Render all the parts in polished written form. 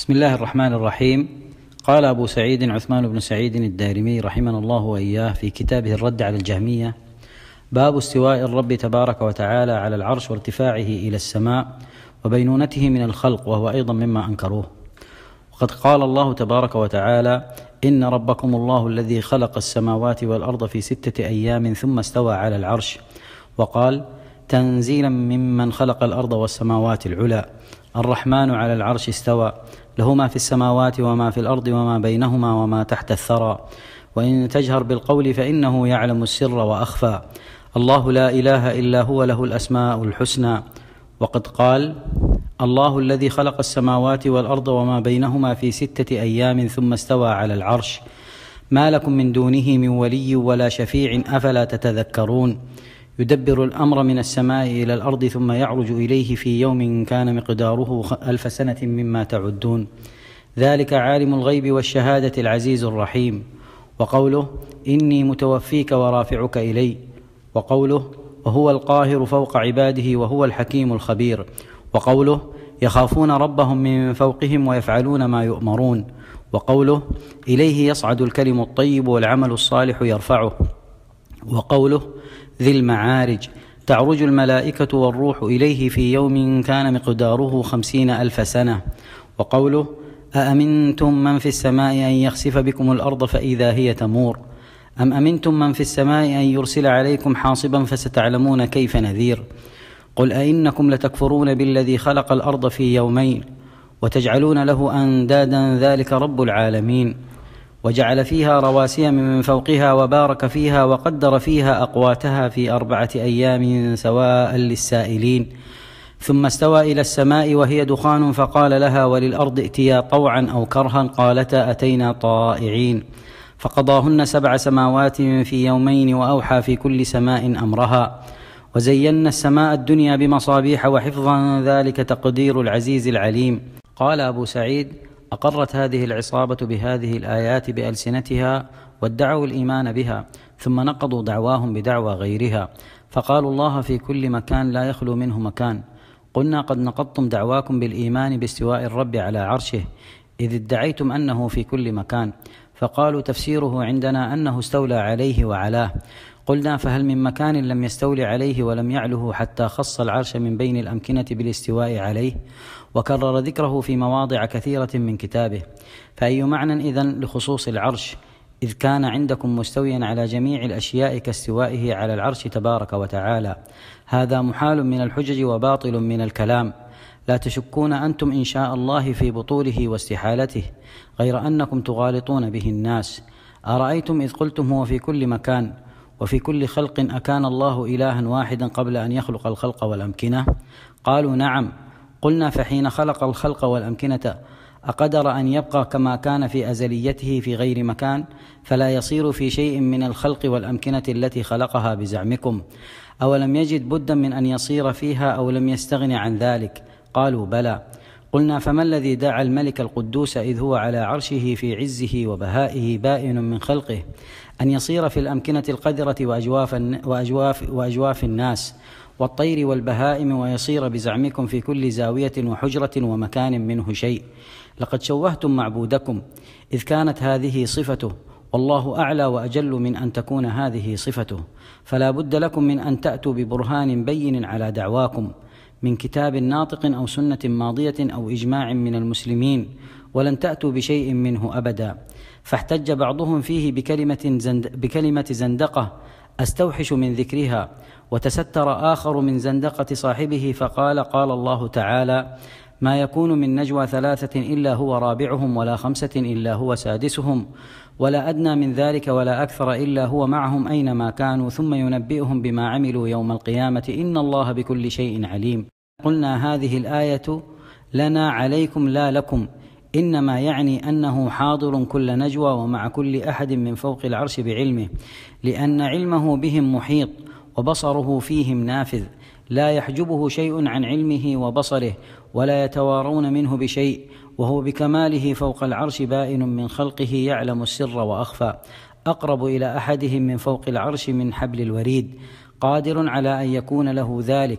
بسم الله الرحمن الرحيم. قال أبو سعيد عثمان بن سعيد الدارمي رحمنا الله وإياه في كتابه الرد على الجهمية: باب استواء الرب تبارك وتعالى على العرش وارتفاعه إلى السماء وبينونته من الخلق، وهو أيضا مما أنكروه. وقد قال الله تبارك وتعالى: إن ربكم الله الذي خلق السماوات والأرض في 6 أيام ثم استوى على العرش. وقال: تنزيلا ممن خلق الأرض والسماوات العلى، الرحمن على العرش استوى، له ما في السماوات وما في الأرض وما بينهما وما تحت الثرى، وإن تجهر بالقول فإنه يعلم السر وأخفى، الله لا إله إلا هو، له الأسماء الحسنى. وقد قال: الله الذي خلق السماوات والأرض وما بينهما في 6 أيام ثم استوى على العرش، ما لكم من دونه من ولي ولا شفيع أفلا تتذكرون، يدبر الأمر من السماء إلى الأرض ثم يعرج إليه في يوم كان مقداره 1000 سنة مما تعدون، ذلك عالم الغيب والشهادة العزيز الرحيم. وقوله: إني متوفيك ورافعك إلي. وقوله: وهو القاهر فوق عباده وهو الحكيم الخبير. وقوله: يخافون ربهم من فوقهم ويفعلون ما يؤمرون. وقوله: إليه يصعد الكلم الطيب والعمل الصالح يرفعه. وقوله: ذي المعارج، تعرج الملائكة والروح إليه في يوم كان مقداره 50,000 سنة. وقوله: أأمنتم من في السماء أن يخسف بكم الأرض فإذا هي تمور، أم أمنتم من في السماء أن يرسل عليكم حاصبا فستعلمون كيف نذير. قل أئنكم لتكفرون بالذي خلق الأرض في يومين وتجعلون له أندادا، ذلك رب العالمين. وجعل فيها رواسي من فوقها وبارك فيها وقدر فيها أقواتها في 4 أيام سواء للسائلين، ثم استوى إلى السماء وهي دخان فقال لها وللأرض ائتيا طوعا أو كرها قالتا أتينا طائعين، فقضاهن 7 سماوات في يومين وأوحى في كل سماء أمرها، وزينا السماء الدنيا بمصابيح وحفظا، ذلك تقدير العزيز العليم. قال أبو سعيد: أقرت هذه العصابة بهذه الآيات بألسنتها وادعوا الإيمان بها، ثم نقضوا دعواهم بدعوى غيرها، فقالوا الله في كل مكان لا يخلو منه مكان. قلنا: قد نقضتم دعواكم بالإيمان باستواء الرب على عرشه، إذ ادعيتم أنه في كل مكان، فقالوا: تفسيره عندنا أنه استولى عليه وعلاه. قلنا: فهل من مكان لم يستولي عليه ولم يعله حتى خص العرش من بين الأمكنة بالاستواء عليه، وكرر ذكره في مواضع كثيرة من كتابه، فأي معنى إذن لخصوص العرش، إذ كان عندكم مستويا على جميع الأشياء كاستوائه على العرش تبارك وتعالى؟ هذا محال من الحجج وباطل من الكلام، لا تشكون أنتم إن شاء الله في بطوله واستحالته، غير أنكم تغالطون به الناس. أرأيتم إذ قلتم هو في كل مكان وفي كل خلق، أكان الله إلها واحدا قبل أن يخلق الخلق والأمكنة؟ قالوا: نعم. قلنا: فحين خلق الخلق والأمكنة أقدر أن يبقى كما كان في أزليته في غير مكان، فلا يصير في شيء من الخلق والأمكنة التي خلقها بزعمكم؟ أولم يجد بدا من أن يصير فيها أو لم يستغن عن ذلك؟ قالوا: بلى. قلنا: فما الذي دعا الملك القدوس إذ هو على عرشه في عزه وبهائه بائن من خلقه أن يصير في الأمكنة القذرة وأجواف الناس والطير والبهائم، ويصير بزعمكم في كل زاوية وحجرة ومكان منه شيء؟ لقد شوهتم معبودكم، إذ كانت هذه صفته، والله أعلى وأجل من أن تكون هذه صفته، فلا بد لكم من أن تأتوا ببرهان بين على دعواكم، من كتاب ناطق أو سنة ماضية أو إجماع من المسلمين، ولن تأتوا بشيء منه أبدا. فاحتج بعضهم فيه بكلمة زندقة أستوحش من ذكرها، وتستر آخر من زندقة صاحبه فقال: قال الله تعالى: ما يكون من نجوى 3 إلا هو رابعهم ولا 5 إلا هو سادسهم ولا أدنى من ذلك ولا أكثر إلا هو معهم أينما كانوا ثم ينبئهم بما عملوا يوم القيامة، إن الله بكل شيء عليم. قلنا: هذه الآية لنا عليكم لا لكم، إنما يعني أنه حاضر كل نجوى ومع كل أحد من فوق العرش بعلمه، لأن علمه بهم محيط وبصره فيهم نافذ، لا يحجبه شيء عن علمه وبصره ولا يتوارون منه بشيء، وهو بكماله فوق العرش بائن من خلقه يعلم السر وأخفى، أقرب إلى أحدهم من فوق العرش من حبل الوريد، قادر على أن يكون له ذلك،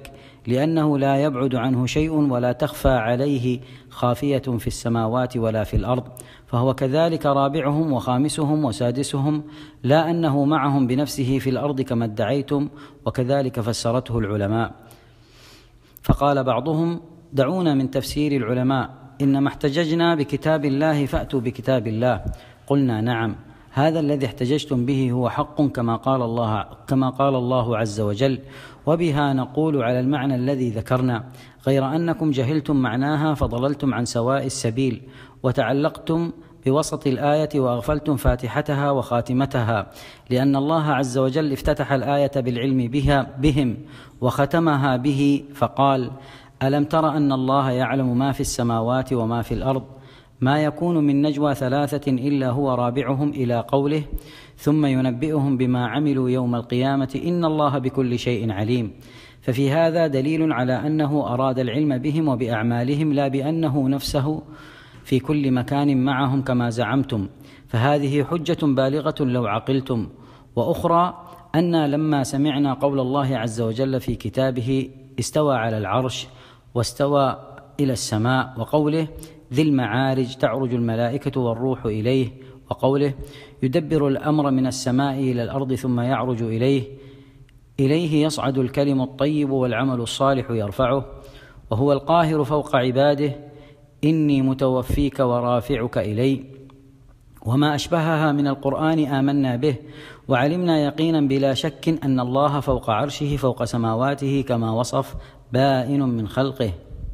لأنه لا يبعد عنه شيء ولا تخفى عليه خافية في السماوات ولا في الأرض، فهو كذلك رابعهم وخامسهم وسادسهم، لا أنه معهم بنفسه في الأرض كما ادعيتم، وكذلك فسرته العلماء. فقال بعضهم: دعونا من تفسير العلماء، إنما احتججنا بكتاب الله فأتوا بكتاب الله. قلنا: نعم، هذا الذي احتججتم به هو حق كما قال الله عز وجل، وبها نقول على المعنى الذي ذكرنا، غير أنكم جهلتم معناها فضللتم عن سواء السبيل، وتعلقتم بوسط الآية وأغفلتم فاتحتها وخاتمتها، لأن الله عز وجل افتتح الآية بالعلم بهم وختمها به، فقال: ألم تر أن الله يعلم ما في السماوات وما في الأرض، ما يكون من نجوى ثلاثة إلا هو رابعهم، إلى قوله: ثم ينبئهم بما عملوا يوم القيامة إن الله بكل شيء عليم. ففي هذا دليل على أنه أراد العلم بهم وبأعمالهم، لا بأنه نفسه في كل مكان معهم كما زعمتم، فهذه حجة بالغة لو عقلتم. وأخرى أن لما سمعنا قول الله عز وجل في كتابه: استوى على العرش واستوى إلى السماء، وقوله: ذي المعارج تعرج الملائكة والروح إليه، وقوله: يدبر الأمر من السماء إلى الأرض ثم يعرج إليه يصعد الكلم الطيب والعمل الصالح يرفعه، وهو القاهر فوق عباده، إني متوفيك ورافعك إلي، وما أشبهها من القرآن آمنا به، وعلمنا يقينا بلا شك أن الله فوق عرشه فوق سماواته كما وصف، بائن من خلقه.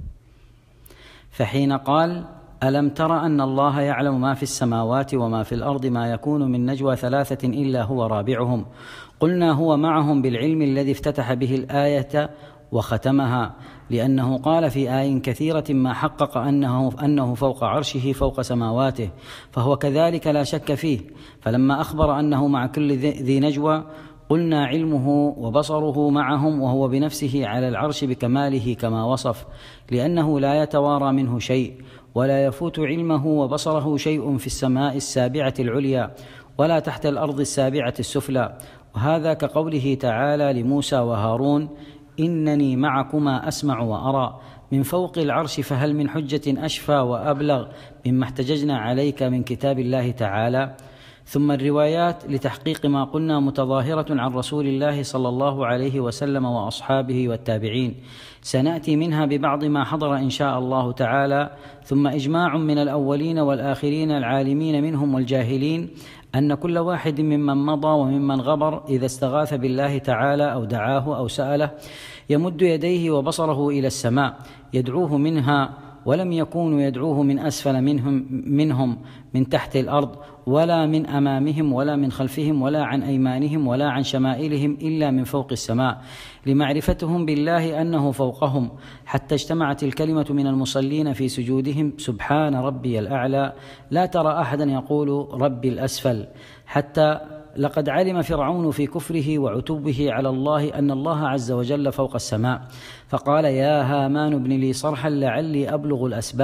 فحين قال: ألم تر أن الله يعلم ما في السماوات وما في الأرض، ما يكون من نجوى ثلاثة إلا هو رابعهم، قلنا: هو معهم بالعلم الذي افتتح به الآية وختمها، لأنه قال في آي كثيرة ما حقق أنه فوق عرشه فوق سماواته، فهو كذلك لا شك فيه. فلما أخبر أنه مع كل ذي نجوى، قلنا: علمه وبصره معهم، وهو بنفسه على العرش بكماله كما وصف، لأنه لا يتوارى منه شيء، ولا يفوت علمه وبصره شيء في السماء السابعة العليا ولا تحت الأرض السابعة السفلى. وهذا كقوله تعالى لموسى وهارون: إنني معكما أسمع وأرى، من فوق العرش، فهل من حجة أشفى وأبلغ مما احتججنا عليك من كتاب الله تعالى. ثم الروايات لتحقيق ما قلنا متظاهرة عن رسول الله صلى الله عليه وسلم وأصحابه والتابعين، سنأتي منها ببعض ما حضر إن شاء الله تعالى. ثم إجماع من الأولين والآخرين العالمين منهم والجاهلين أن كل واحد ممن مضى وممن غبر إذا استغاث بالله تعالى أو دعاه أو سأله يمد يديه وبصره إلى السماء يدعوه منها، ولم يكونوا يدعوه من أسفل منهم من تحت الأرض، ولا من أمامهم ولا من خلفهم ولا عن أيمانهم ولا عن شمائلهم، إلا من فوق السماء، لمعرفتهم بالله أنه فوقهم، حتى اجتمعت الكلمة من المصلين في سجودهم: سبحان ربي الأعلى، لا ترى أحدا يقول ربي الأسفل، حتى لقد علم فرعون في كفره وعتوبه على الله أن الله عز وجل فوق السماء، فقال: يا هامان ابن لي صرحا لعلي أبلغ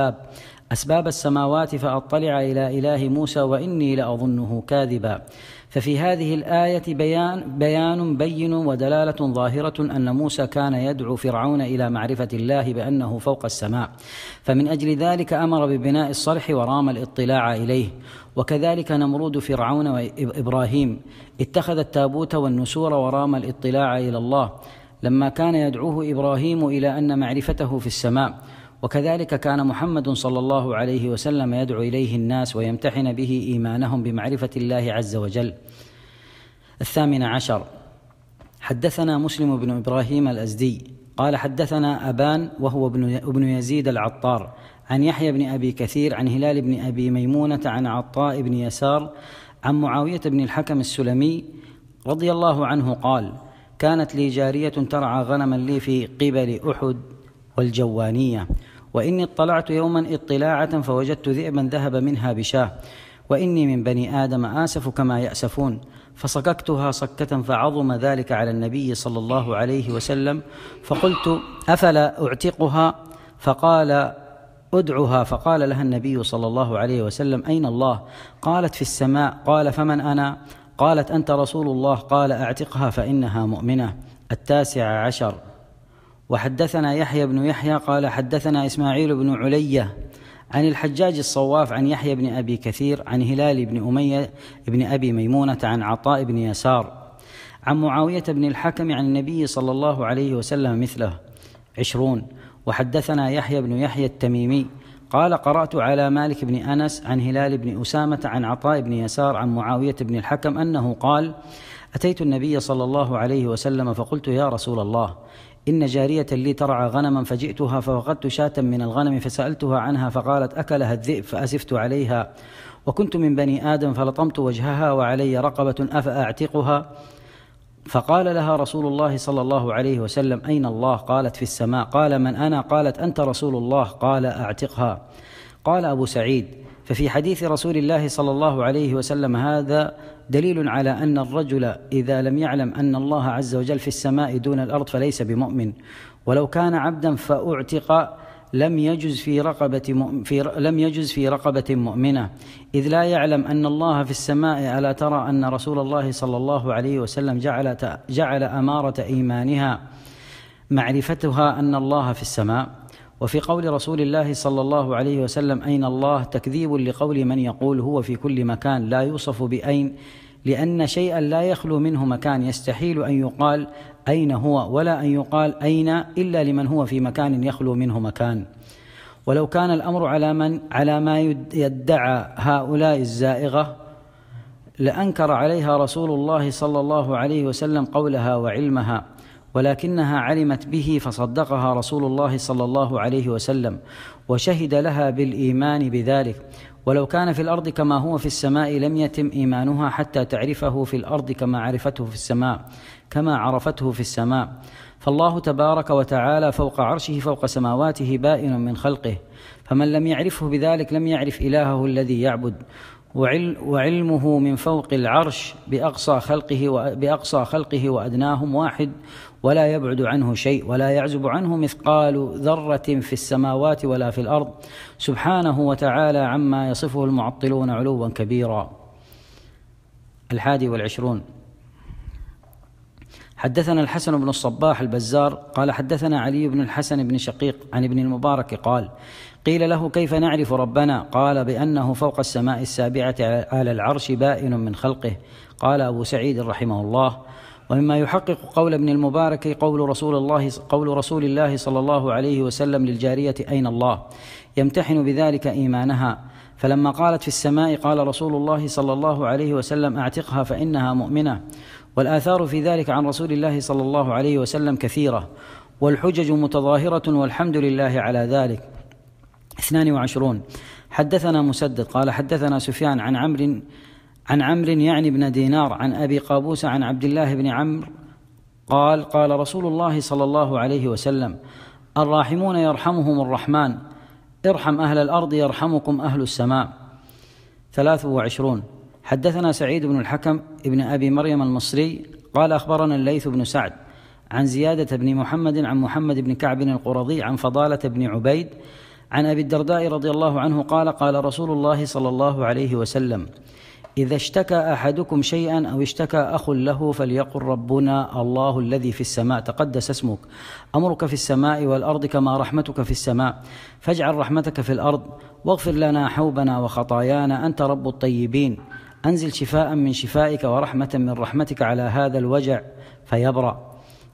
أسباب السماوات فأطلع إلى إله موسى وإني لأظنه كاذبا. ففي هذه الآية بيان بين ودلالة ظاهرة أن موسى كان يدعو فرعون إلى معرفة الله بأنه فوق السماء، فمن أجل ذلك أمر ببناء الصرح ورام الاطلاع إليه. وكذلك نمرود فرعون وإبراهيم اتخذ التابوت والنسور ورام الاطلاع إلى الله، لما كان يدعوه إبراهيم إلى أن معرفته في السماء. وكذلك كان محمد صلى الله عليه وسلم يدعو إليه الناس ويمتحن به إيمانهم بمعرفة الله عز وجل. 18. حدثنا مسلم بن إبراهيم الأزدي قال حدثنا أبان وهو ابن يزيد العطار عن يحيى بن أبي كثير عن هلال بن أبي ميمونة عن عطاء بن يسار عن معاوية بن الحكم السلمي رضي الله عنه قال: كانت لي جارية ترعى غنما لي في قبل أحد والجوانية، وإني اطلعت يوما اطلاعة فوجدت ذئبا ذهب منها بشاه، وإني من بني آدم آسف كما يأسفون، فصككتها صكة فعظم ذلك على النبي صلى الله عليه وسلم، فقلت: أفلا أعتقها؟ فقال: أدعها. فقال لها النبي صلى الله عليه وسلم: أين الله؟ قالت: في السماء. قال: فمن أنا؟ قالت: أنت رسول الله. قال: أعتقها فإنها مؤمنة. 19. وحدثنا يحيى بن يحيى قال حدثنا إسماعيل بن علية عن الحجاج الصواف عن يحيى بن أبي كثير عن هلال بن أمية بن أبي ميمونة عن عطاء بن يسار عن معاوية بن الحكم عن النبي صلى الله عليه وسلم مثله 20. وحدثنا يحيى بن يحيى التميمي قال قرأت على مالك بن أنس عن هلال بن أسامة عن عطاء بن يسار عن معاوية بن الحكم أنه قال أتيت النبي صلى الله عليه وسلم فقلت يا رسول الله إن جارية لي ترعى غنما فجئتها فوقدت شاة من الغنم فسألتها عنها فقالت أكلها الذئب فأسفت عليها وكنت من بني آدم فلطمت وجهها وعلي رقبة أفأعتقها فقال لها رسول الله صلى الله عليه وسلم أين الله؟ قالت في السماء. قال من أنا؟ قالت أنت رسول الله. قال أعتقها. قال أبو سعيد ففي حديث رسول الله صلى الله عليه وسلم هذا دليل على أن الرجل إذا لم يعلم أن الله عز وجل في السماء دون الأرض فليس بمؤمن، ولو كان عبدا فأعتق لم يجز في رقبة مؤمنة، إذ لا يعلم أن الله في السماء. ألا ترى أن رسول الله صلى الله عليه وسلم جعل أمارة إيمانها معرفتها أن الله في السماء؟ وفي قول رسول الله صلى الله عليه وسلم أين الله تكذيب لقول من يقول هو في كل مكان لا يوصف بأين، لأن شيئا لا يخلو منه مكان، يستحيل أن يقال أين هو ولا أن يقال أين إلا لمن هو في مكان يخلو منه مكان. ولو كان الأمر على ما يدعى هؤلاء الزائغة لأنكر عليها رسول الله صلى الله عليه وسلم قولها وعلمها، ولكنها علمت به فصدقها رسول الله صلى الله عليه وسلم وشهد لها بالإيمان بذلك. ولو كان في الأرض كما هو في السماء لم يتم إيمانها حتى تعرفه في الأرض كما عرفته في السماء. فالله تبارك وتعالى فوق عرشه فوق سماواته بائن من خلقه، فمن لم يعرفه بذلك لم يعرف إلهه الذي يعبد. وعلمه من فوق العرش بأقصى خلقه وأدناهم واحد ولا يبعد عنه شيء، ولا يعزب عنه مثقال ذرة في السماوات ولا في الأرض، سبحانه وتعالى عما يصفه المعطلون علوا كبيرا. 21. حدثنا الحسن بن الصباح البزار قال حدثنا علي بن الحسن بن شقيق عن ابن المبارك قال قيل له كيف نعرف ربنا؟ قال بأنه فوق السماء السابعة على العرش بائن من خلقه. قال أبو سعيد رحمه الله ومما يحقق قول ابن المبارك قول رسول الله صلى الله عليه وسلم للجارية أين الله؟ يمتحن بذلك إيمانها، فلما قالت في السماء قال رسول الله صلى الله عليه وسلم أعتقها فإنها مؤمنة. والآثار في ذلك عن رسول الله صلى الله عليه وسلم كثيرة، والحجج متظاهرة والحمد لله على ذلك. 22. حدثنا مسدد قال حدثنا سفيان عن عمرو يعني بن دينار عن أبي قابوس عن عبد الله بن عمرو قال رسول الله صلى الله عليه وسلم الراحمون يرحمهم الرحمن، ارحم أهل الأرض يرحمكم أهل السماء. 23. حدثنا سعيد بن الحكم ابن أبي مريم المصري قال أخبرنا الليث بن سعد عن زيادة بن محمد عن محمد بن كعب القرظي عن فضالة بن عبيد عن أبي الدرداء رضي الله عنه قال رسول الله صلى الله عليه وسلم إذا اشتكى أحدكم شيئا أو اشتكى أخ له فليقل ربنا الله الذي في السماء تقدس اسمك، أمرك في السماء والأرض كما رحمتك في السماء، فاجعل رحمتك في الأرض، واغفر لنا حوبنا وخطايانا، أنت رب الطيبين، أنزل شفاء من شفائك ورحمة من رحمتك على هذا الوجع فيبرأ.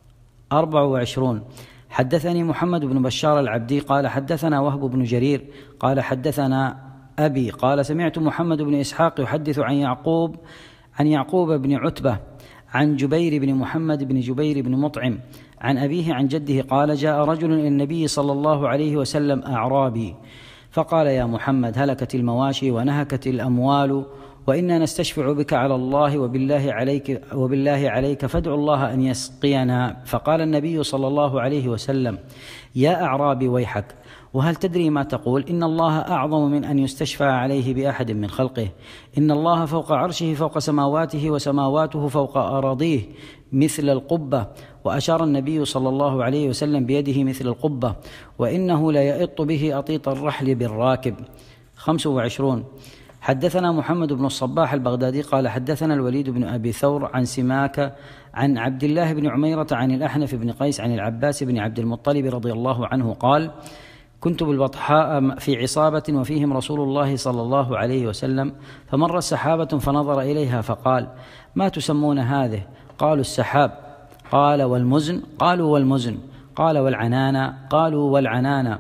24. حدثني محمد بن بشار العبدي قال حدثنا وهب بن جرير قال حدثنا أبي قال سمعت محمد بن إسحاق يحدث عن يعقوب بن عتبة عن جبير بن محمد بن جبير بن مطعم عن أبيه عن جده قال جاء رجل إلى النبي صلى الله عليه وسلم أعرابي فقال يا محمد هلكت المواشي ونهكت الأموال وإنا نستشفع بك على الله وبالله عليك فادع الله أن يسقينا. فقال النبي صلى الله عليه وسلم يا أعرابي ويحك، وهل تدري ما تقول؟ إن الله أعظم من أن يستشفع عليه بأحد من خلقه، إن الله فوق عرشه فوق سماواته وسماواته فوق أراضيه مثل القبة، وأشار النبي صلى الله عليه وسلم بيده مثل القبة، وإنه لا يئط به أطيط الرحل بالراكب. 25. حدثنا محمد بن الصباح البغدادي قال حدثنا الوليد بن أبي ثور عن سماك عن عبد الله بن عميرة عن الأحنف بن قيس عن العباس بن عبد المطلب رضي الله عنه قال كنت بالبطحاء في عصابة وفيهم رسول الله صلى الله عليه وسلم، فمر سحابة فنظر إليها فقال: ما تسمون هذه؟ قالوا: السحاب. قال: والمزن؟ قالوا: والمزن. قال: والعنان؟ قالوا: والعنان.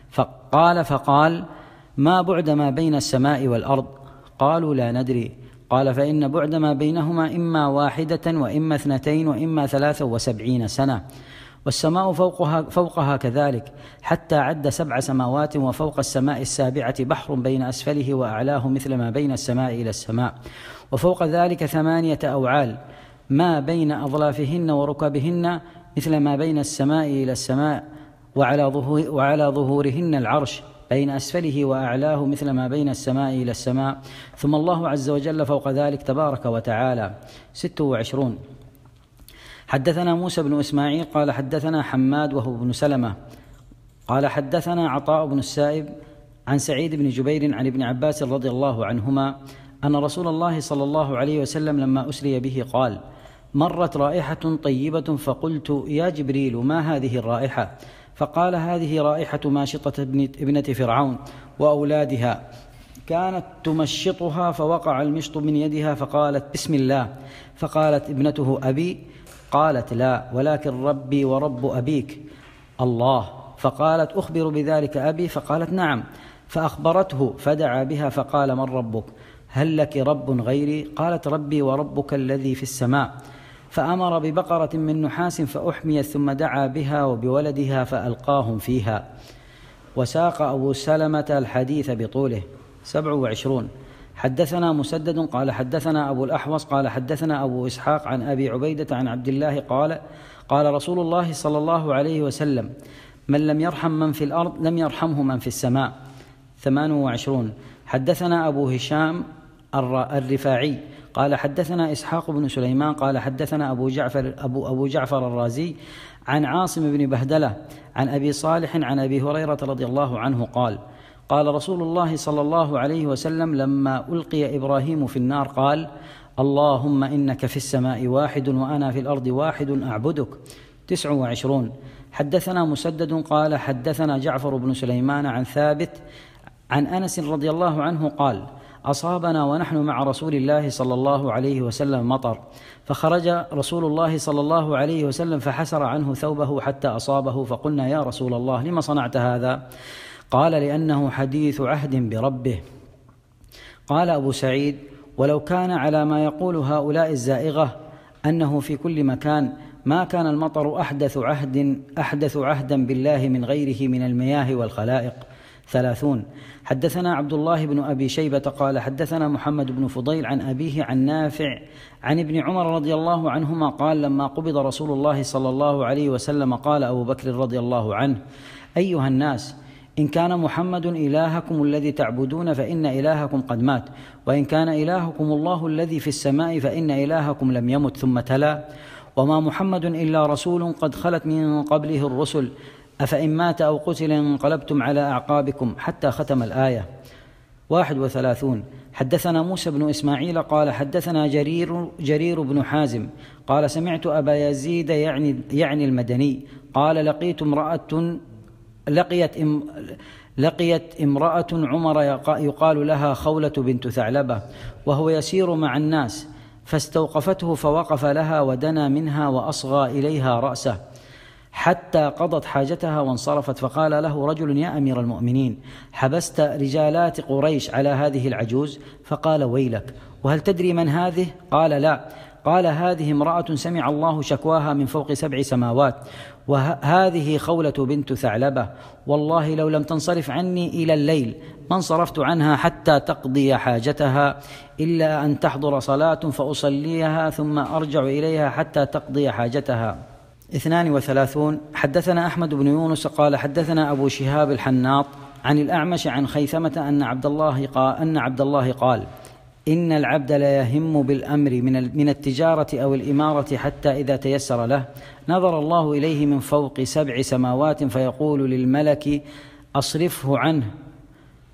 فقال: ما بعد ما بين السماء والأرض؟ قالوا: لا ندري. قال: فإن بعد ما بينهما إما 1 وإما 2 وإما 73 سنة، والسماء فوقها كذلك، حتى عد 7 سماوات، وفوق السماء السابعة بحر بين أسفله وأعلاه مثل ما بين السماء إلى السماء، وفوق ذلك 8 أوعال ما بين أظلافهن وركبهن مثل ما بين السماء إلى السماء، وعلى ظهورهن العرش بين أسفله وأعلاه مثل ما بين السماء إلى السماء، ثم الله عز وجل فوق ذلك تبارك وتعالى. 26. حدثنا موسى بن إسماعيل قال حدثنا حماد وهو بن سلمة قال حدثنا عطاء بن السائب عن سعيد بن جبير عن ابن عباس رضي الله عنهما أن رسول الله صلى الله عليه وسلم لما أسري به قال: مرت رائحة طيبة، فقلت: يا جبريل، ما هذه الرائحة؟ فقال: هذه رائحة ماشطة ابنة فرعون وأولادها، كانت تمشطها فوقع المشط من يدها فقالت: بسم الله. فقالت ابنته: أبي؟ قالت: لا، ولكن ربي ورب أبيك الله. فقالت: أخبر بذلك أبي؟ فقالت: نعم. فأخبرته فدعا بها فقال: من ربك؟ هل لك رب غيري؟ قالت: ربي وربك الذي في السماء. فأمر ببقرة من نحاس فأحميت، ثم دعا بها وبولدها فألقاهم فيها. وساق أبو سلمة الحديث بطوله. 27. حدثنا مسدد قال حدثنا أبو الأحوص قال حدثنا أبو إسحاق عن أبي عبيدة عن عبد الله قال رسول الله صلى الله عليه وسلم: من لم يرحم من في الأرض لم يرحمه من في السماء. 28. حدثنا أبو هشام الرفاعي قال حدثنا إسحاق بن سليمان قال حدثنا أبو جعفر الرازي عن عاصم بن بهدلة عن أبي صالح عن أبي هريرة رضي الله عنه قال: قال رسول الله صلى الله عليه وسلم لما ألقي إبراهيم في النار قال: اللهم إنك في السماء واحد وأنا في الأرض واحد أعبدك. 29. حدثنا مسدد قال حدثنا جعفر بن سليمان عن ثابت عن أنس رضي الله عنه قال: أصابنا ونحن مع رسول الله صلى الله عليه وسلم مطر، فخرج رسول الله صلى الله عليه وسلم فحسر عنه ثوبه حتى أصابه، فقلنا: يا رسول الله، لما صنعت هذا؟ قال: لأنه حديث عهد بربه. قال أبو سعيد: ولو كان على ما يقول هؤلاء الزائغة أنه في كل مكان ما كان المطر أحدث عهدا بالله من غيره من المياه والخلائق. 30. حدثنا عبد الله بن أبي شيبة قال حدثنا محمد بن فضيل عن أبيه عن نافع عن ابن عمر رضي الله عنهما قال: لما قبض رسول الله صلى الله عليه وسلم قال أبو بكر رضي الله عنه: أيها الناس، إن كان محمد إلهكم الذي تعبدون فإن إلهكم قد مات، وإن كان إلهكم الله الذي في السماء فإن إلهكم لم يمت. ثم تلا: وما محمد إلا رسول قد خلت من قبله الرسل، أفإن مات أو قتل انقلبتم على أعقابكم، حتى ختم الآية. 31. حدثنا موسى بن إسماعيل قال حدثنا جرير بن حازم قال سمعت أبا يزيد يعني المدني قال: لقيت امرأة عمر يقال لها خولة بنت ثعلبة، وهو يسير مع الناس، فاستوقفته فوقف لها ودنا منها وأصغى إليها رأسه حتى قضت حاجتها وانصرفت، فقال له رجل: يا أمير المؤمنين، حبست رجالات قريش على هذه العجوز؟ فقال: ويلك، وهل تدري من هذه؟ قال: لا. قال: هذه امرأة سمع الله شكواها من فوق 7 سماوات، وهذه خولة بنت ثعلبة، والله لو لم تنصرف عني إلى الليل ما انصرفت عنها حتى تقضي حاجتها، إلا أن تحضر صلاة فأصليها ثم أرجع إليها حتى تقضي حاجتها. 32. حدثنا أحمد بن يونس قال حدثنا أبو شهاب الحناط عن الأعمش عن خيثمة أن عبد الله قال: إن العبد لا يهم بالأمر من التجارة أو الإمارة حتى إذا تيسر له نظر الله إليه من فوق 7 سماوات فيقول للملك: أصرفه عنه،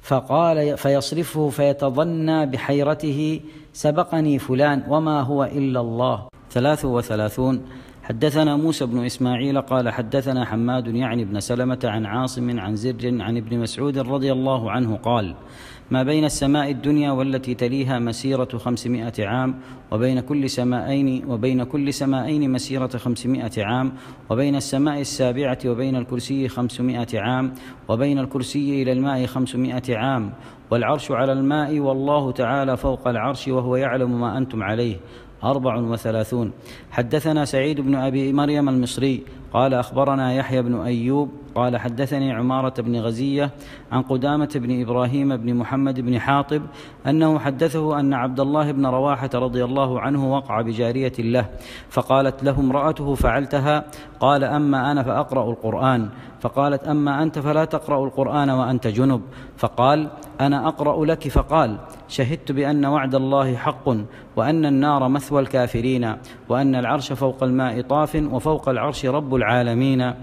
فقال فيصرفه فيتظنى بحيرته سبقني فلان وما هو إلا الله. 33. حدثنا موسى بن إسماعيل قال حدثنا حماد يعني بن سلمة عن عاصم عن زر عن ابن مسعود رضي الله عنه قال: ما بين السماء الدنيا والتي تليها مسيرة 500 عام، وبين كل سمائين مسيرة 500 عام، وبين السماء السابعة وبين الكرسي 500 عام، وبين الكرسي إلى الماء 500 عام، والعرش على الماء والله تعالى فوق العرش وهو يعلم ما أنتم عليه. 34. حدثنا سعيد بن أبي مريم المصري قال أخبرنا يحيى بن أيوب قال حدثني عمارة بن غزية عن قدامة بن إبراهيم بن محمد بن حاطب أنه حدثه أن عبد الله بن رواحة رضي الله عنه وقع بجارية له، فقالت له امرأته: فعلتها؟ قال: أما أنا فأقرأ القرآن. فقالت: أما أنت فلا تقرأ القرآن وأنت جنب. فقال: أنا أقرأ لك. فقال: شهدت بأن وعد الله حق، وأن النار مثوى الكافرين، وأن العرش فوق الماء طاف، وفوق العرش رب العالمين،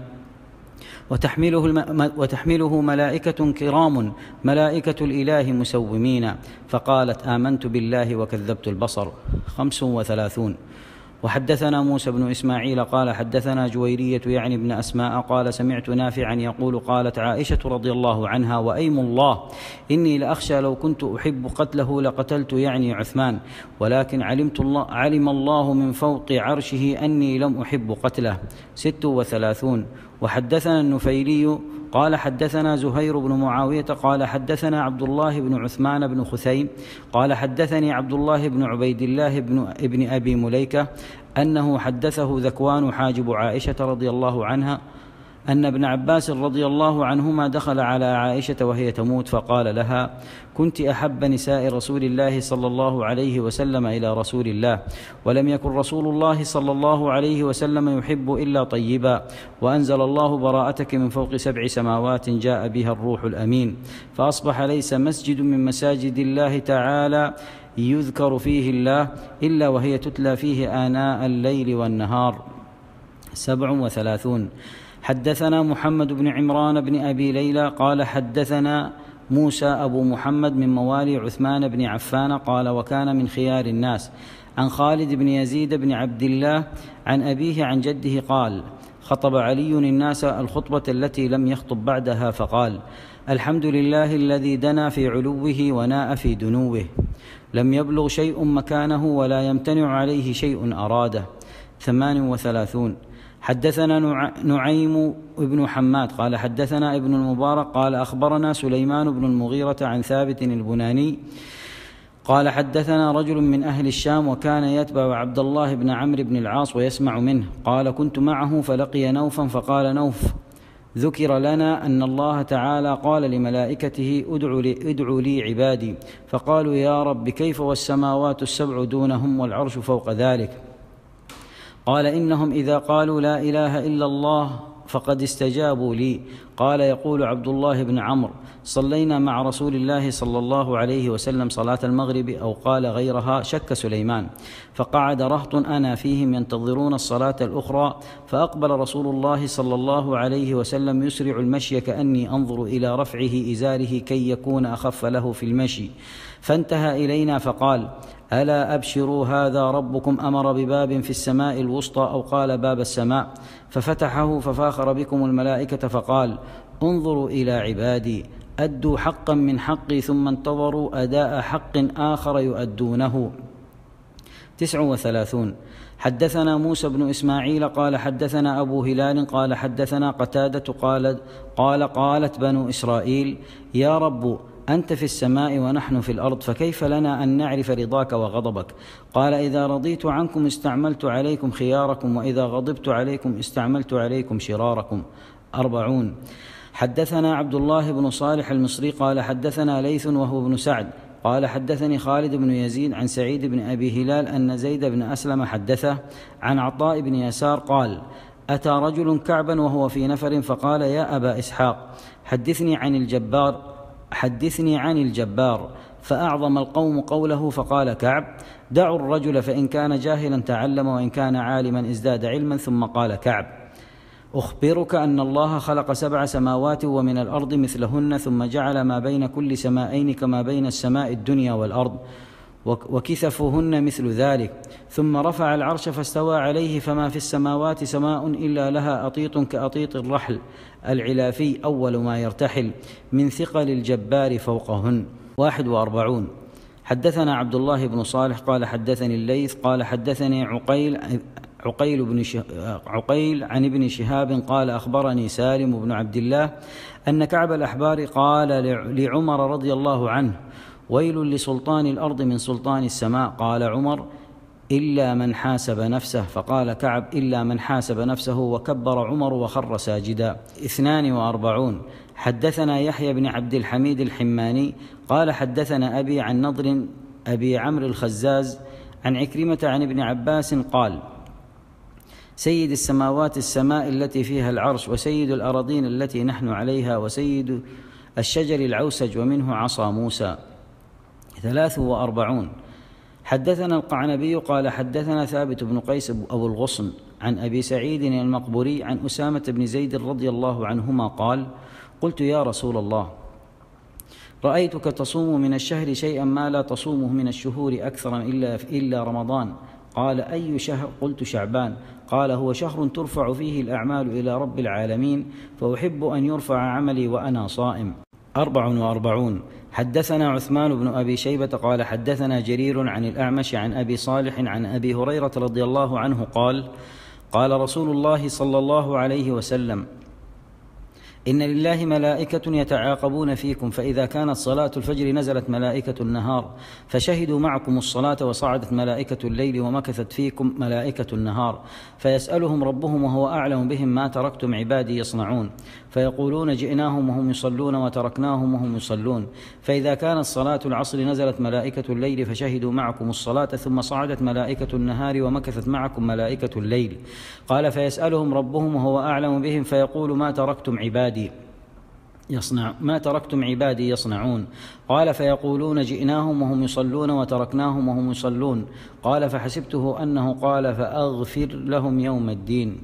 وتحمله ملائكة كرام ملائكة الإله مسومين. فقالت: آمنت بالله وكذبت البصر. 35. وحدثنا موسى بن إسماعيل قال حدثنا جويرية يعني ابن أسماء قال سمعت نافعا يقول: قالت عائشة رضي الله عنها: وأيم الله إني لأخشى لو كنت أحب قتله لقتلت يعني عثمان، ولكن علم الله من فوق عرشه أني لم أحب قتله. 36. وحدثنا النفيلي قال حدثنا زهير بن معاوية قال حدثنا عبد الله بن عثمان بن خثيم قال حدثني عبد الله بن عبيد الله ابن أبي مليكة أنه حدثه ذكوان حاجب عائشة رضي الله عنها أن ابن عباس رضي الله عنهما دخل على عائشة وهي تموت فقال لها: كنت أحب نساء رسول الله صلى الله عليه وسلم إلى رسول الله، ولم يكن رسول الله صلى الله عليه وسلم يحب إلا طيبا، وأنزل الله براءتك من فوق 7 سماوات جاء بها الروح الأمين، فأصبح ليس مسجد من مساجد الله تعالى يذكر فيه الله إلا وهي تتلى فيه آناء الليل والنهار. 37. حدثنا محمد بن عمران بن أبي ليلى قال حدثنا موسى أبو محمد من موالي عثمان بن عفان قال: وكان من خيار الناس، عن خالد بن يزيد بن عبد الله عن أبيه عن جده قال: خطب علي الناس الخطبة التي لم يخطب بعدها فقال: الحمد لله الذي دنا في علوه وناء في دنوه، لم يبلغ شيء مكانه ولا يمتنع عليه شيء أراده. 38. حدثنا نعيم بن حماد قال حدثنا ابن المبارك قال أخبرنا سليمان بن المغيرة عن ثابت البناني قال حدثنا رجل من أهل الشام وكان يتبع عبد الله بن عمرو بن العاص ويسمع منه قال: كنت معه فلقي نوفا فقال نوف: ذكر لنا أن الله تعالى قال لملائكته: ادعوا لي عبادي، فقالوا: يا رب كيف والسماوات السبع دونهم والعرش فوق ذلك؟ قال: إنهم إذا قالوا لا إله إلا الله فقد استجابوا لي. قال: يقول عبد الله بن عمرو: صلينا مع رسول الله صلى الله عليه وسلم صلاة المغرب أو قال غيرها، شك سليمان، فقعد رهط أنا فيهم ينتظرون الصلاة الأخرى، فأقبل رسول الله صلى الله عليه وسلم يسرع المشي كأني أنظر إلى رفعه إزاره كي يكون أخف له في المشي، فانتهى إلينا فقال: ألا أبشروا هذا ربكم أمر بباب في السماء الوسطى أو قال باب السماء، ففتحه ففاخر بكم الملائكة فقال: انظروا إلى عبادي أدوا حقا من حقي ثم انتظروا أداء حق آخر يؤدونه. 39. حدثنا موسى بن إسماعيل قال حدثنا أبو هلال قال حدثنا قتادة قالت بنو إسرائيل: يا رب أنت في السماء ونحن في الأرض، فكيف لنا أن نعرف رضاك وغضبك؟ قال: إذا رضيت عنكم استعملت عليكم خياركم، وإذا غضبت عليكم استعملت عليكم شراركم. 40. حدثنا عبد الله بن صالح المصري قال حدثنا ليث وهو ابن سعد قال حدثني خالد بن يزيد عن سعيد بن أبي هلال أن زيد بن أسلم حدثه عن عطاء بن يسار قال: أتى رجل كعبا وهو في نفر فقال: يا أبا إسحاق حدثني عن الجبار، فأعظم القوم قوله فقال كعب: دعوا الرجل فإن كان جاهلا تعلم وإن كان عالما ازداد علما. ثم قال كعب: أخبرك أن الله خلق 7 سماوات ومن الأرض مثلهن ثم جعل ما بين كل سمائين كما بين السماء الدنيا والأرض وكثفهن مثل ذلك، ثم رفع العرش فاستوى عليه، فما في السماوات سماء إلا لها أطيط كأطيط الرحل العلافي أول ما يرتحل من ثقل الجبار فوقهن. 41. حدثنا عبد الله بن صالح قال حدثني الليث قال حدثني عقيل عن ابن شهاب قال أخبرني سالم بن عبد الله أن كعب الأحبار قال لعمر رضي الله عنه: ويل لسلطان الأرض من سلطان السماء. قال عمر: إلا من حاسب نفسه. فقال كعب: إلا من حاسب نفسه، وكبر عمر وخر ساجدا. 42. حدثنا يحيى بن عبد الحميد الحماني قال حدثنا أبي عن نضر أبي عمرو الخزاز عن عكرمة عن ابن عباس قال: سيد السماوات السماء التي فيها العرش، وسيد الأراضين التي نحن عليها، وسيد الشجر العوسج ومنه عصا موسى. 43. حدثنا القعنبي قال حدثنا ثابت بن قيس أبو الغصن عن أبي سعيد المقبوري عن أسامة بن زيد رضي الله عنهما قال: قلت: يا رسول الله، رأيتك تصوم من الشهر شيئا ما لا تصومه من الشهور أكثر إلا رمضان. قال: أي شهر؟ قلت: شعبان. قال: هو شهر ترفع فيه الأعمال إلى رب العالمين، فأحب أن يرفع عملي وأنا صائم. 44. حدثنا عثمان بن أبي شيبة قال حدثنا جرير عن الأعمش عن أبي صالح عن أبي هريرة رضي الله عنه قال: قال رسول الله صلى الله عليه وسلم: إن لله ملائكة يتعاقبون فيكم، فإذا كانت صلاة الفجر نزلت ملائكة النهار فشهدوا معكم الصلاة، وصعدت ملائكة الليل ومكثت فيكم ملائكة النهار، فيسألهم ربهم وهو أعلم بهم ما تركتم عبادي يصنعون، فيقولون: جئناهم وهم يصلون وتركناهم وهم يصلون. فإذا كانت صلاة العصر نزلت ملائكة الليل فشهدوا معكم الصلاة، ثم صعدت ملائكة النهار ومكثت معكم ملائكة الليل. قال: فيسألهم ربهم وهو أعلم بهم فيقول: ما تركتم عبادي يصنعون. قال: فيقولون: جئناهم وهم يصلون وتركناهم وهم يصلون. قال: فحسبته أنه قال: فأغفر لهم يوم الدين.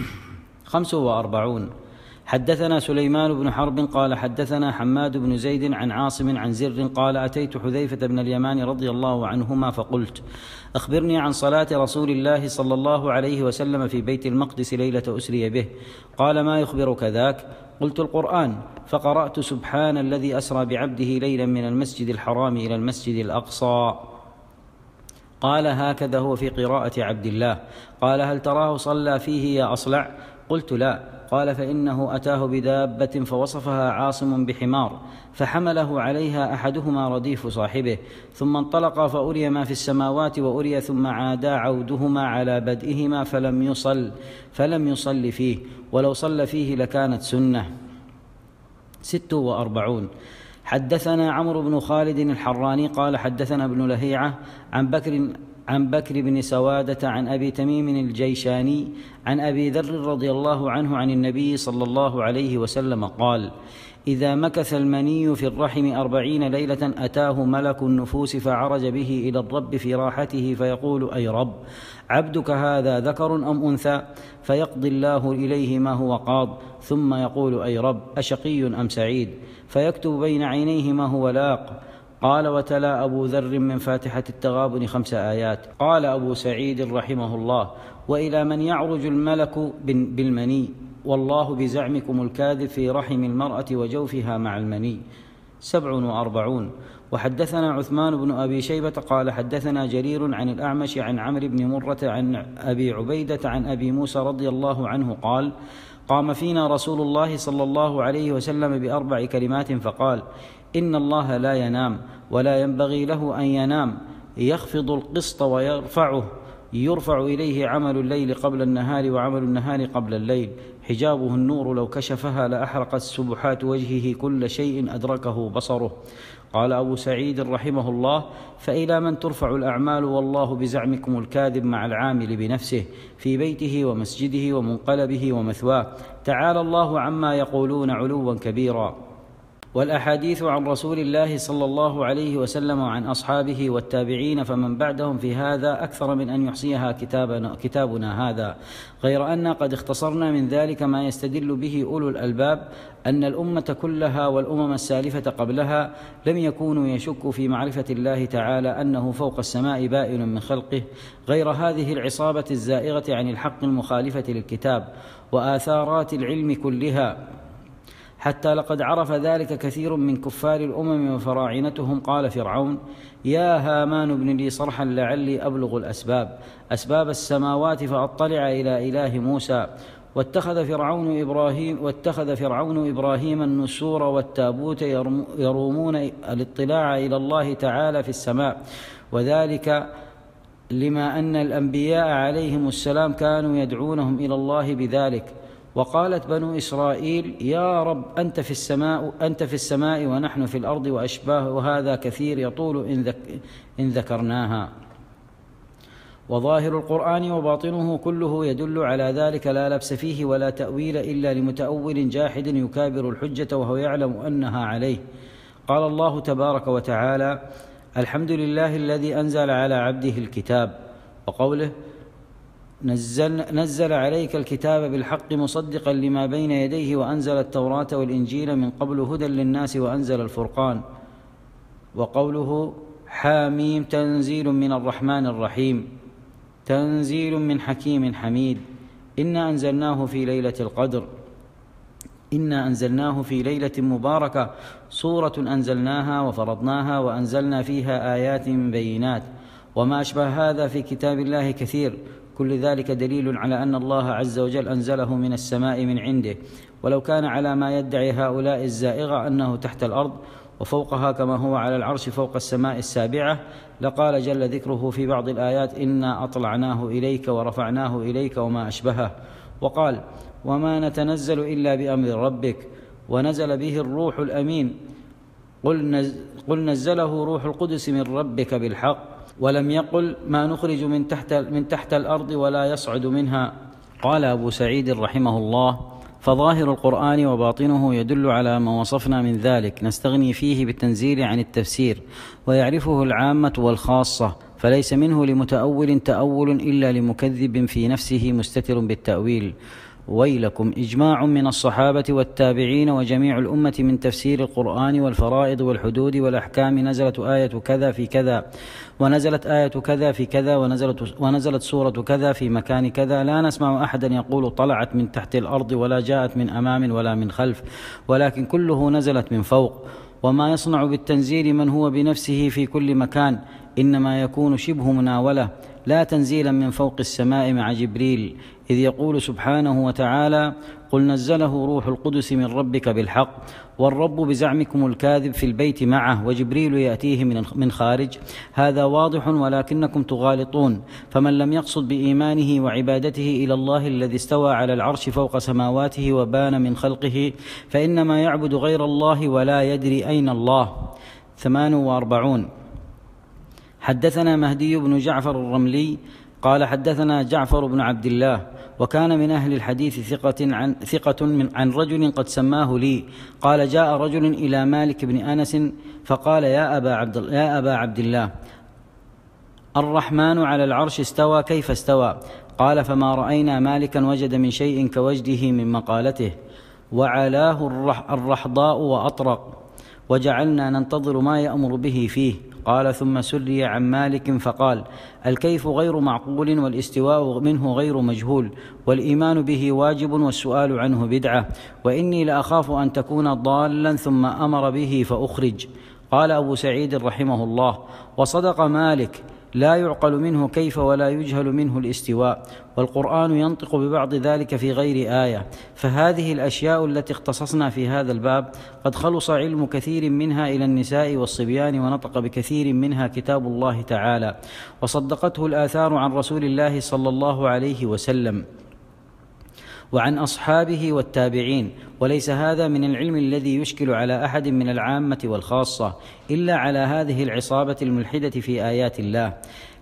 45. حدثنا سليمان بن حرب قال حدثنا حماد بن زيد عن عاصم عن زر قال: أتيت حذيفة بن اليمان رضي الله عنهما فقلت: أخبرني عن صلاة رسول الله صلى الله عليه وسلم في بيت المقدس ليلة أسري به. قال: ما يخبرك ذاك؟ قلت: القرآن. فقرأت: سبحان الذي أسرى بعبده ليلا من المسجد الحرام إلى المسجد الأقصى. قال: هكذا هو في قراءة عبد الله. قال: هل تراه صلى فيه يا أصلع؟ قلت: لا. قال: فإنه أتاه بدابة فوصفها عاصم بحمار، فحمله عليها أحدهما رديف صاحبه، ثم انطلقا فأري ما في السماوات وأري، ثم عادا عودهما على بدئهما فلم يصل فيه، ولو صلى فيه لكانت سنة. 46. حدثنا عمرو بن خالد الحراني قال حدثنا ابن لهيعة عن بكر بن سوادة عن أبي تميم الجيشاني عن أبي ذر رضي الله عنه عن النبي صلى الله عليه وسلم قال: إذا مكث المني في الرحم 40 ليلة أتاه ملك النفوس فعرج به إلى الرب في راحته فيقول: أي رب، عبدك هذا ذكر أم أنثى؟ فيقضي الله إليه ما هو قاض، ثم يقول: أي رب، أشقي أم سعيد؟ فيكتب بين عينيه ما هو لاق. قال: وتلا أبو ذر من فاتحة التغابن 5 آيات. قال أبو سعيد رحمه الله: وإلى من يعرج الملك بالمني؟ والله بزعمكم الكاذب في رحم المرأة وجوفها مع المني. 47. وحدثنا عثمان بن أبي شيبة قال حدثنا جرير عن الأعمش عن عمرو بن مرة عن أبي عبيدة عن أبي موسى رضي الله عنه قال: قام فينا رسول الله صلى الله عليه وسلم ب4 كلمات فقال: إن الله لا ينام ولا ينبغي له أن ينام، يخفض القسط يرفع إليه عمل الليل قبل النهار وعمل النهار قبل الليل، حجابه النور لو كشفها لأحرقت سبحات وجهه كل شيء أدركه بصره. قال أبو سعيد رحمه الله: فإلى من ترفع الأعمال والله بزعمكم الكاذب مع العامل بنفسه في بيته ومسجده ومنقلبه ومثواه، تعالى الله عما يقولون علوا كبيرا. والأحاديث عن رسول الله صلى الله عليه وسلم وعن أصحابه والتابعين فمن بعدهم في هذا أكثر من أن يحصيها كتابنا هذا، غير أن قد اختصرنا من ذلك ما يستدل به أولو الألباب أن الأمة كلها والأمم السالفة قبلها لم يكونوا يشكوا في معرفة الله تعالى أنه فوق السماء بائن من خلقه، غير هذه العصابة الزائغة عن الحق المخالفة للكتاب وآثارات العلم كلها، حتى لقد عرف ذلك كثير من كفار الأمم وفراعنتهم. قال فرعون: يا هامان ابن لي صرحا لعلي أبلغ أسباب السماوات فأطلع إلى إله موسى. واتخذ فرعون إبراهيم النسور والتابوت يرومون الاطلاع إلى الله تعالى في السماء، وذلك لما أن الأنبياء عليهم السلام كانوا يدعونهم إلى الله بذلك. وقالت بنو إسرائيل: يا رب أنت في السماء ونحن في الأرض، وأشباه هذا كثير يطول إن ذكرناها. وظاهر القرآن وباطنه كله يدل على ذلك لا لبس فيه ولا تأويل إلا لمتأول جاحد يكابر الحجة وهو يعلم أنها عليه. قال الله تبارك وتعالى: الحمد لله الذي أنزل على عبده الكتاب. وقوله: نزل عليك الكتاب بالحق مصدقا لما بين يديه وأنزل التوراة والإنجيل من قبل هدى للناس وأنزل الفرقان. وقوله: حاميم تنزيل من الرحمن الرحيم، تنزيل من حكيم حميد. إنا أنزلناه في ليلة القدر، إنا أنزلناه في ليلة مباركة، سورة أنزلناها وفرضناها وأنزلنا فيها آيات بينات. وما أشبه هذا في كتاب الله كثير، كل ذلك دليل على أن الله عز وجل أنزله من السماء من عنده، ولو كان على ما يدعي هؤلاء الزائغة أنه تحت الأرض وفوقها كما هو على العرش فوق السماء السابعة لقال جل ذكره في بعض الآيات: إنا أطلعناه إليك ورفعناه إليك وما أشبهه. وقال: وما نتنزل إلا بأمر ربك، ونزل به الروح الأمين، قل نزله روح القدس من ربك بالحق، ولم يقل ما نخرج من تحت الأرض ولا يصعد منها. قال أبو سعيد رحمه الله: فظاهر القرآن وباطنه يدل على ما وصفنا من ذلك، نستغني فيه بالتنزيل عن التفسير، ويعرفه العامة والخاصة، فليس منه لمتأول تأول إلا لمكذب في نفسه مستتر بالتأويل. ويلكم، إجماع من الصحابة والتابعين وجميع الأمة من تفسير القرآن والفرائض والحدود والأحكام. نزلت آية كذا في كذا، ونزلت آية كذا في كذا، ونزلت سورة كذا في مكان كذا. لا نسمع أحدا يقول طلعت من تحت الأرض ولا جاءت من أمام ولا من خلف، ولكن كله نزلت من فوق. وما يصنع بالتنزيل من هو بنفسه في كل مكان إنما يكون شبه مناولة، لا تنزيلا من فوق السماء مع جبريل، إذ يقول سبحانه وتعالى: قل نزله روح القدس من ربك بالحق. والرب بزعمكم الكاذب في البيت معه، وجبريل يأتيه من خارج. هذا واضح ولكنكم تغالطون. فمن لم يقصد بإيمانه وعبادته إلى الله الذي استوى على العرش فوق سماواته وبان من خلقه فإنما يعبد غير الله ولا يدري أين الله. 48. حدثنا مهدي بن جعفر الرملي قال حدثنا جعفر بن عبد الله، وكان من أهل الحديث ثقة عن رجل قد سماه لي. قال: جاء رجل إلى مالك بن أنس فقال: يا أبا عبد الله، الرحمن على العرش استوى، كيف استوى؟ قال: فما رأينا مالكا وجد من شيء كوجده من مقالته، وعلاه الرحضاء وأطرق، وجعلنا ننتظر ما يأمر به فيه. قال: ثم سري عن مالك فقال: الكيف غير معقول، والاستواء منه غير مجهول، والإيمان به واجب، والسؤال عنه بدعة، وإني لأخاف أن تكون ضالا ثم أمر به فأخرج. قال أبو سعيد رحمه الله: وصدق مالك، لا يعقل منه كيف ولا يجهل منه الاستواء، والقرآن ينطق ببعض ذلك في غير آية. فهذه الأشياء التي اختصصنا في هذا الباب قد خلص علم كثير منها إلى النساء والصبيان، ونطق بكثير منها كتاب الله تعالى، وصدقته الآثار عن رسول الله صلى الله عليه وسلم وعن أصحابه والتابعين. وليس هذا من العلم الذي يشكل على أحد من العامة والخاصة إلا على هذه العصابة الملحدة في آيات الله.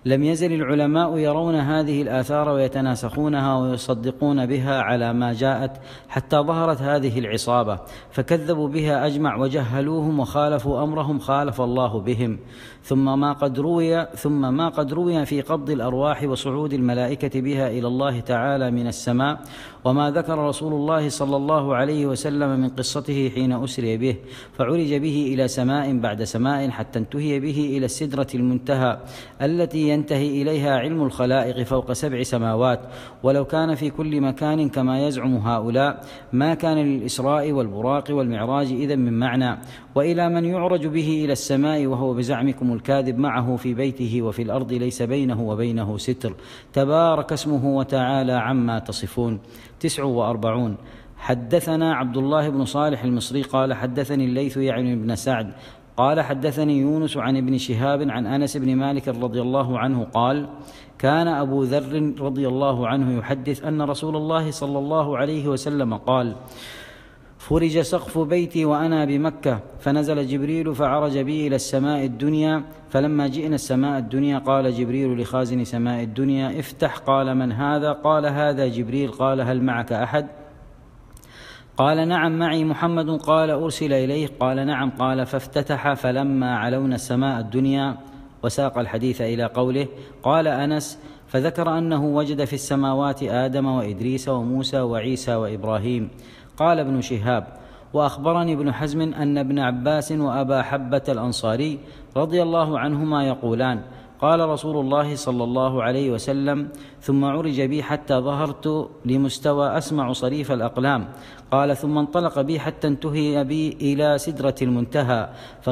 لم يزل العلماء يرون هذه الآثار ويتناسخونها ويصدقون بها على ما جاءت حتى ظهرت هذه العصابة فكذبوا بها أجمع وجهلوهم وخالفوا أمرهم خالف الله بهم. ثم ما قد روي في قبض الأرواح وصعود الملائكة بها إلى الله تعالى من السماء، وما ذكر رسول الله صلى الله عليه وسلم من قصته حين أسري به فعرج به إلى سماء بعد سماء حتى انتهي به إلى السدرة المنتهى التي ينتهي إليها علم الخلائق فوق 7 سماوات. ولو كان في كل مكان كما يزعم هؤلاء ما كان للإسراء والبراق والمعراج إذن من معنى. وإلى من يعرج به إلى السماء وهو بزعمكم الكاذب معه في بيته وفي الأرض ليس بينه وبينه ستر، تبارك اسمه وتعالى عما تصفون. 49. حدثنا عبد الله بن صالح المصري قال حدثني الليث يعني بن سعد قال حدثني يونس عن ابن شهاب عن أنس بن مالك رضي الله عنه قال كان أبو ذر رضي الله عنه يحدث أن رسول الله صلى الله عليه وسلم قال فرج سقف بيتي وأنا بمكة فنزل جبريل فعرج بي إلى السماء الدنيا، فلما جئنا السماء الدنيا قال جبريل لخازن سماء الدنيا افتح. قال من هذا؟ قال هذا جبريل. قال هل معك أحد؟ قال نعم معي محمد. قال أرسل إليه؟ قال نعم. قال فافتتح فلما علونا السماء الدنيا، وساق الحديث إلى قوله. قال أنس فذكر أنه وجد في السماوات آدم وإدريس وموسى وعيسى وإبراهيم. قال ابن شهاب وأخبرني ابن حزم أن ابن عباس وأبا حبة الأنصاري رضي الله عنهما يقولان قال رسول الله صلى الله عليه وسلم ثم عرج بي حتى ظهرت لمستوى أسمع صريف الأقلام. قال ثم انطلق بي حتى انتهي بي إلى سدرة المنتهى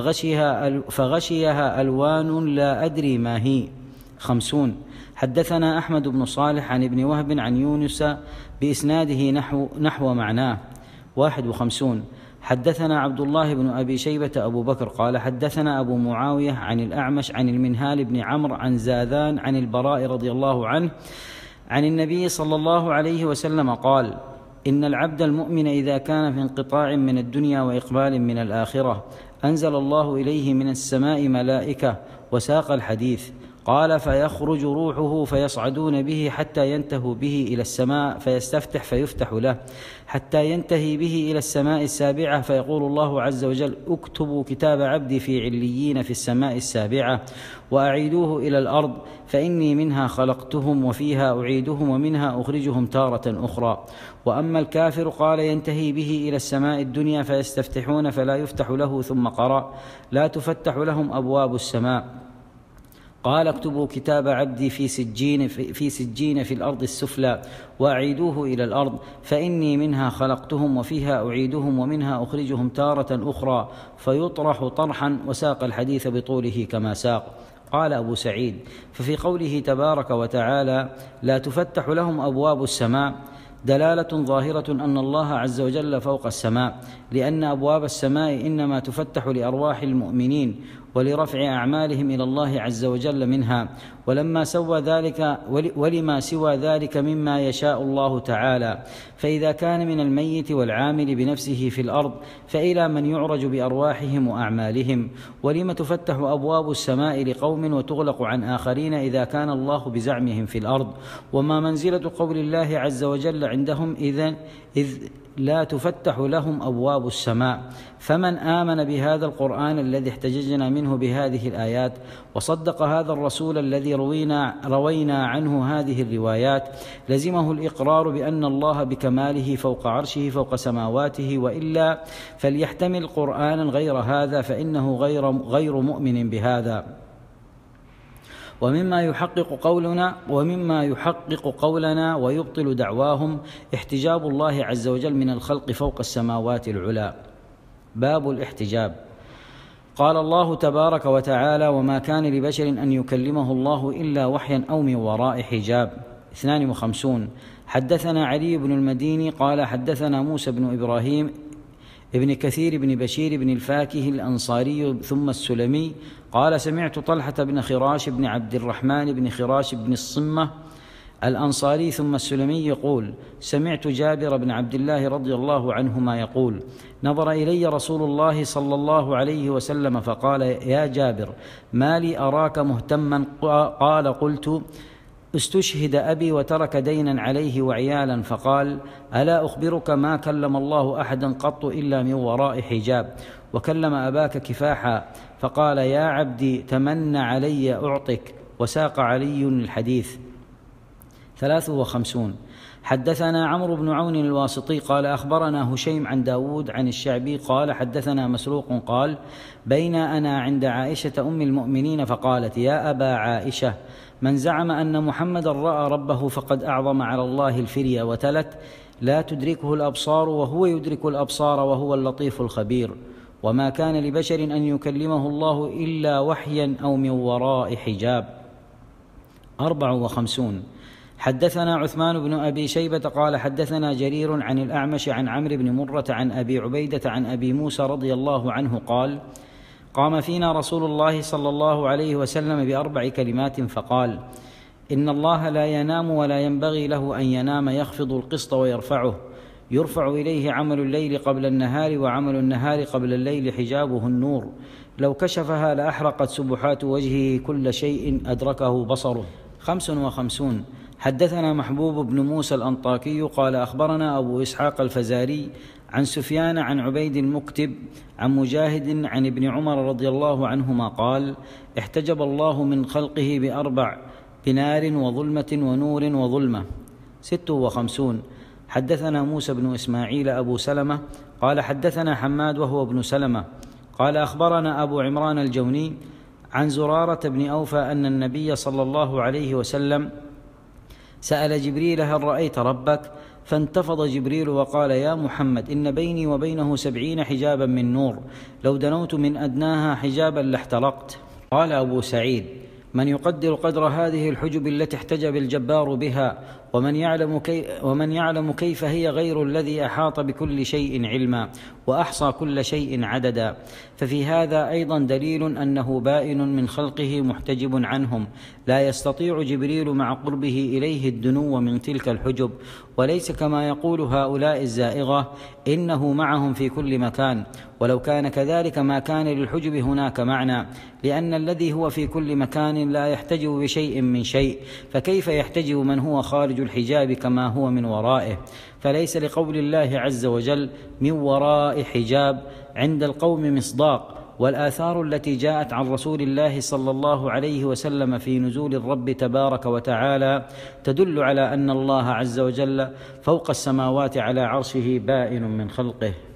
فغشيها ألوان لا أدري ما هي. 50. حدثنا أحمد بن صالح عن ابن وهب عن يونس بإسناده نحو معناه. 51. حدثنا عبد الله بن أبي شيبة أبو بكر قال حدثنا أبو معاوية عن الأعمش عن المنهال بن عمرو عن زاذان عن البراء رضي الله عنه عن النبي صلى الله عليه وسلم قال إن العبد المؤمن إذا كان في انقطاع من الدنيا وإقبال من الآخرة أنزل الله إليه من السماء ملائكة، وساق الحديث. قال فيخرج روحه فيصعدون به حتى ينتهوا به إلى السماء فيستفتح فيفتح له حتى ينتهي به إلى السماء السابعة فيقول الله عز وجل اكتبوا كتاب عبدي في عليين في السماء السابعة وأعيدوه إلى الأرض فإني منها خلقتهم وفيها أعيدهم ومنها أخرجهم تارة أخرى. وأما الكافر قال ينتهي به إلى السماء الدنيا فيستفتحون فلا يفتح له، ثم قرأ لا تفتح لهم أبواب السماء. قال اكتبوا كتاب عبدي في سجين في الأرض السفلى وأعيدوه إلى الأرض فإني منها خلقتهم وفيها أعيدهم ومنها أخرجهم تارة أخرى فيطرح طرحا، وساق الحديث بطوله كما ساق. قال أبو سعيد ففي قوله تبارك وتعالى لا تفتح لهم أبواب السماء دلالة ظاهرة أن الله عز وجل فوق السماء، لأن أبواب السماء إنما تفتح لأرواح المؤمنين ولرفع أعمالهم إلى الله عز وجل منها، ولما سوى ذلك مما يشاء الله تعالى. فإذا كان من الميت والعامل بنفسه في الأرض فإلى من يعرج بأرواحهم وأعمالهم. ولم تفتح أبواب السماء لقوم وتغلق عن آخرين إذا كان الله بزعمهم في الأرض؟ وما منزلة قول الله عز وجل عندهم إذ لا تفتح لهم أبواب السماء؟ فمن آمن بهذا القرآن الذي احتججنا منه بهذه الآيات وصدق هذا الرسول الذي روينا عنه هذه الروايات لزمه الإقرار بأن الله بكماله فوق عرشه فوق سماواته، وإلا فليحتمل قرآنا غير هذا فإنه غير مؤمن بهذا. ومما يحقق قولنا ويبطل دعواهم احتجاب الله عز وجل من الخلق فوق السماوات العلى. باب الاحتجاب. قال الله تبارك وتعالى وما كان لبشر أن يكلمه الله إلا وحيا أو من وراء حجاب. 52. حدثنا علي بن المديني قال حدثنا موسى بن إبراهيم ابن كثير بن بشير بن الفاكه الأنصاري ثم السلمي قال سمعت طلحة بن خراش بن عبد الرحمن بن خراش بن الصمة الأنصاري ثم السلمي يقول: سمعت جابر بن عبد الله رضي الله عنهما يقول: نظر إلي رسول الله صلى الله عليه وسلم فقال: يا جابر، ما لي أراك مهتما؟ قال: قلت: استشهد أبي وترك دينا عليه وعيالا. فقال: ألا أخبرك ما كلم الله أحدا قط إلا من وراء حجاب، وكلم أباك كفاحا. فقال: يا عبدي، تمن علي أعطك. وساق علي الحديث. 53. حدثنا عمرو بن عون الواسطي قال: أخبرنا هشيم عن داود عن الشعبي قال: حدثنا مسروق قال: بين أنا عند عائشة أم المؤمنين فقالت: يا أبا عائشة، من زعم أن محمدا رأى ربه فقد أعظم على الله الفرية. وتلت: لا تدركه الأبصار وهو يدرك الأبصار وهو اللطيف الخبير. وما كان لبشر أن يكلمه الله إلا وحيا أو من وراء حجاب. 54. حدثنا عثمان بن أبي شيبة قال: حدثنا جرير عن الأعمش عن عمرو بن مرة عن أبي عبيدة عن أبي موسى رضي الله عنه قال: قام فينا رسول الله صلى الله عليه وسلم ب4 كلمات فقال: إن الله لا ينام ولا ينبغي له أن ينام، يخفض القسط ويرفعه، يرفع إليه عمل الليل قبل النهار وعمل النهار قبل الليل حجابه النور، لو كشفها لأحرقت سبحات وجهه كل شيء أدركه بصره. 55. حدثنا محبوب بن موسى الأنطاكي قال: أخبرنا أبو إسحاق الفزاري عن سفيان عن عبيد المكتب عن مجاهد عن ابن عمر رضي الله عنهما قال: احتجب الله من خلقه ب4: بنار وظلمة ونور وظلمة. 56. حدثنا موسى بن إسماعيل أبو سلمة قال: حدثنا حماد وهو ابن سلمة قال: أخبرنا أبو عمران الجوني عن زرارة بن أوفى أن النبي صلى الله عليه وسلم سأل جبريل: هل رأيت ربك؟ فانتفض جبريل وقال: يا محمد، إن بيني وبينه 70 حجابا من نور، لو دنوت من أدناها حجابا لاحترقت. قال أبو سعيد: من يقدر قدر هذه الحجب التي احتجب الجبار بها، ومن يعلم كيف هي غير الذي أحاط بكل شيء علما وأحصى كل شيء عددا. ففي هذا أيضا دليل أنه بائن من خلقه محتجب عنهم، لا يستطيع جبريل مع قربه إليه الدنو من تلك الحجب، وليس كما يقول هؤلاء الزائغة إنه معهم في كل مكان، ولو كان كذلك ما كان للحجب هناك معنى، لأن الذي هو في كل مكان لا يحتجب بشيء من شيء، فكيف يحتجب من هو خارج الحجاب كما هو من ورائه؟ فليس لقول الله عز وجل من وراء حجاب عند القوم مصداق. والآثار التي جاءت عن رسول الله صلى الله عليه وسلم في نزول الرب تبارك وتعالى تدل على أن الله عز وجل فوق السماوات على عرشه بائن من خلقه.